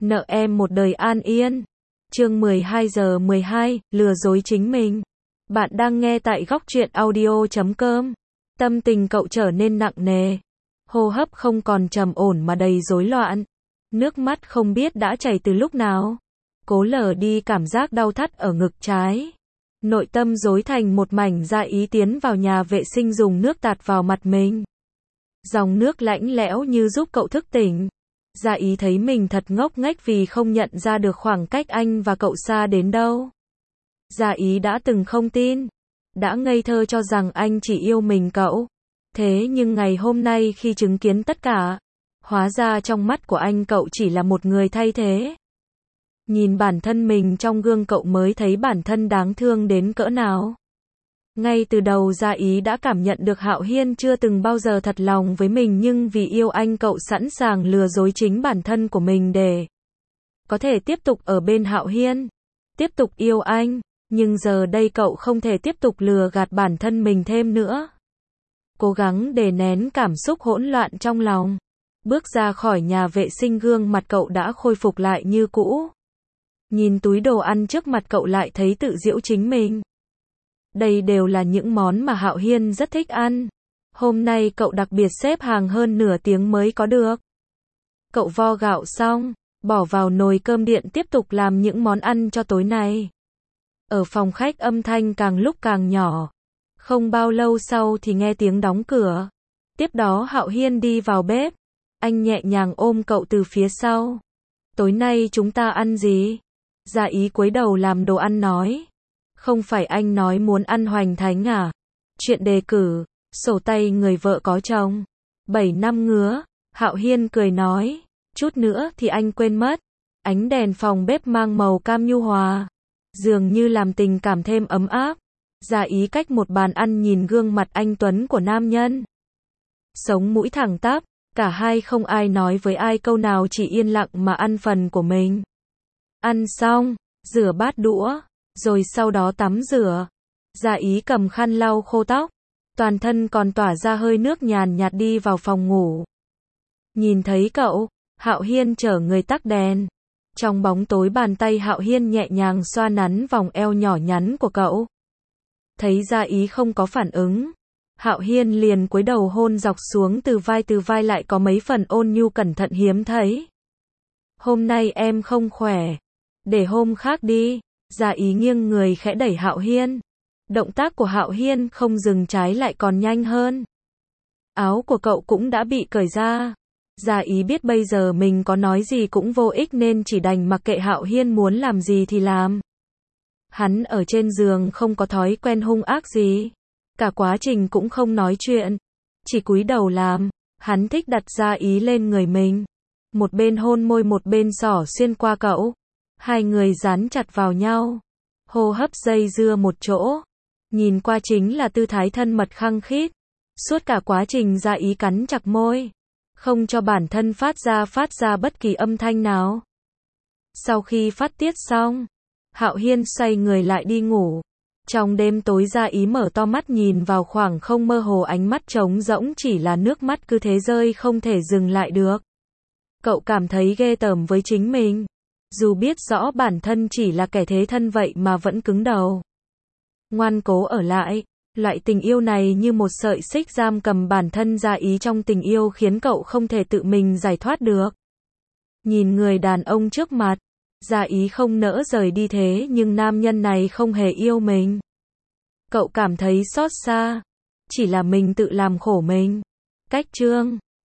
nợ em một đời an yên. Chương 12:12, lừa dối chính mình. Bạn đang nghe tại góc truyện audio.com. Tâm tình cậu trở nên nặng nề. Hô hấp không còn trầm ổn mà đầy rối loạn. Nước mắt không biết đã chảy từ lúc nào. Cố lờ đi cảm giác đau thắt ở ngực trái. Nội tâm rối thành một mảnh. Gia Ý tiến vào nhà vệ sinh dùng nước tạt vào mặt mình. Dòng nước lạnh lẽo như giúp cậu thức tỉnh. Gia Ý thấy mình thật ngốc nghếch vì không nhận ra được khoảng cách anh và cậu xa đến đâu. Gia Ý đã từng không tin, đã ngây thơ cho rằng anh chỉ yêu mình cậu. Thế nhưng ngày hôm nay khi chứng kiến tất cả, hóa ra trong mắt của anh cậu chỉ là một người thay thế. Nhìn bản thân mình trong gương cậu mới thấy bản thân đáng thương đến cỡ nào. Ngay từ đầu Gia Ý đã cảm nhận được Hạo Hiên chưa từng bao giờ thật lòng với mình, nhưng vì yêu anh cậu sẵn sàng lừa dối chính bản thân của mình để có thể tiếp tục ở bên Hạo Hiên, tiếp tục yêu anh, nhưng giờ đây cậu không thể tiếp tục lừa gạt bản thân mình thêm nữa. Cố gắng đè nén cảm xúc hỗn loạn trong lòng, bước ra khỏi nhà vệ sinh gương mặt cậu đã khôi phục lại như cũ. Nhìn túi đồ ăn trước mặt cậu lại thấy tự giễu chính mình. Đây đều là những món mà Hạo Hiên rất thích ăn. Hôm nay cậu đặc biệt xếp hàng hơn nửa tiếng mới có được. Cậu vo gạo xong, bỏ vào nồi cơm điện tiếp tục làm những món ăn cho tối nay. Ở phòng khách âm thanh càng lúc càng nhỏ. Không bao lâu sau thì nghe tiếng đóng cửa. Tiếp đó Hạo Hiên đi vào bếp. Anh nhẹ nhàng ôm cậu từ phía sau. Tối nay chúng ta ăn gì? Gia Ý cúi đầu làm đồ ăn nói. Không phải anh nói muốn ăn hoành thánh à? Chuyện đề cử, sổ tay người vợ có chồng. 7 năm ngứa, Hạo Hiên cười nói. Chút nữa thì anh quên mất. Ánh đèn phòng bếp mang màu cam nhu hòa. Dường như làm tình cảm thêm ấm áp. Gia Ý cách một bàn ăn nhìn gương mặt anh tuấn của nam nhân. Sống mũi thẳng tắp, cả hai không ai nói với ai câu nào, chỉ yên lặng mà ăn phần của mình. Ăn xong, rửa bát đũa, rồi sau đó tắm rửa. Gia Ý cầm khăn lau khô tóc, toàn thân còn tỏa ra hơi nước nhàn nhạt đi vào phòng ngủ. Nhìn thấy cậu, Hạo Hiên chở người tắt đèn. Trong bóng tối bàn tay Hạo Hiên nhẹ nhàng xoa nắn vòng eo nhỏ nhắn của cậu. Thấy Gia Ý không có phản ứng, Hạo Hiên liền cúi đầu hôn dọc xuống từ vai lại có mấy phần ôn nhu cẩn thận hiếm thấy. Hôm nay em không khỏe, để hôm khác đi. Gia Ý nghiêng người khẽ đẩy Hạo Hiên. Động tác của Hạo Hiên không dừng, trái lại còn nhanh hơn. Áo của cậu cũng đã bị cởi ra. Gia Ý biết bây giờ mình có nói gì cũng vô ích nên chỉ đành mặc kệ Hạo Hiên muốn làm gì thì làm. Hắn ở trên giường không có thói quen hung ác gì. Cả quá trình cũng không nói chuyện, chỉ cúi đầu làm. Hắn thích đặt Gia Ý lên người mình. Một bên hôn môi một bên xỏ xuyên qua cậu. Hai người dán chặt vào nhau. Hô hấp dây dưa một chỗ. Nhìn qua chính là tư thái thân mật khăng khít. Suốt cả quá trình Gia Ý cắn chặt môi, không cho bản thân phát ra bất kỳ âm thanh nào. Sau khi phát tiết xong, Hạo Hiên xoay người lại đi ngủ. Trong đêm tối Gia Ý mở to mắt nhìn vào khoảng không mơ hồ, ánh mắt trống rỗng, chỉ là nước mắt cứ thế rơi không thể dừng lại được. Cậu cảm thấy ghê tởm với chính mình. Dù biết rõ bản thân chỉ là kẻ thế thân vậy mà vẫn cứng đầu. Ngoan cố ở lại. Loại tình yêu này như một sợi xích giam cầm bản thân Gia Ý trong tình yêu, khiến cậu không thể tự mình giải thoát được. Nhìn người đàn ông trước mặt, Gia Ý không nỡ rời đi, thế nhưng nam nhân này không hề yêu mình. Cậu cảm thấy xót xa. Chỉ là mình tự làm khổ mình. Cách chương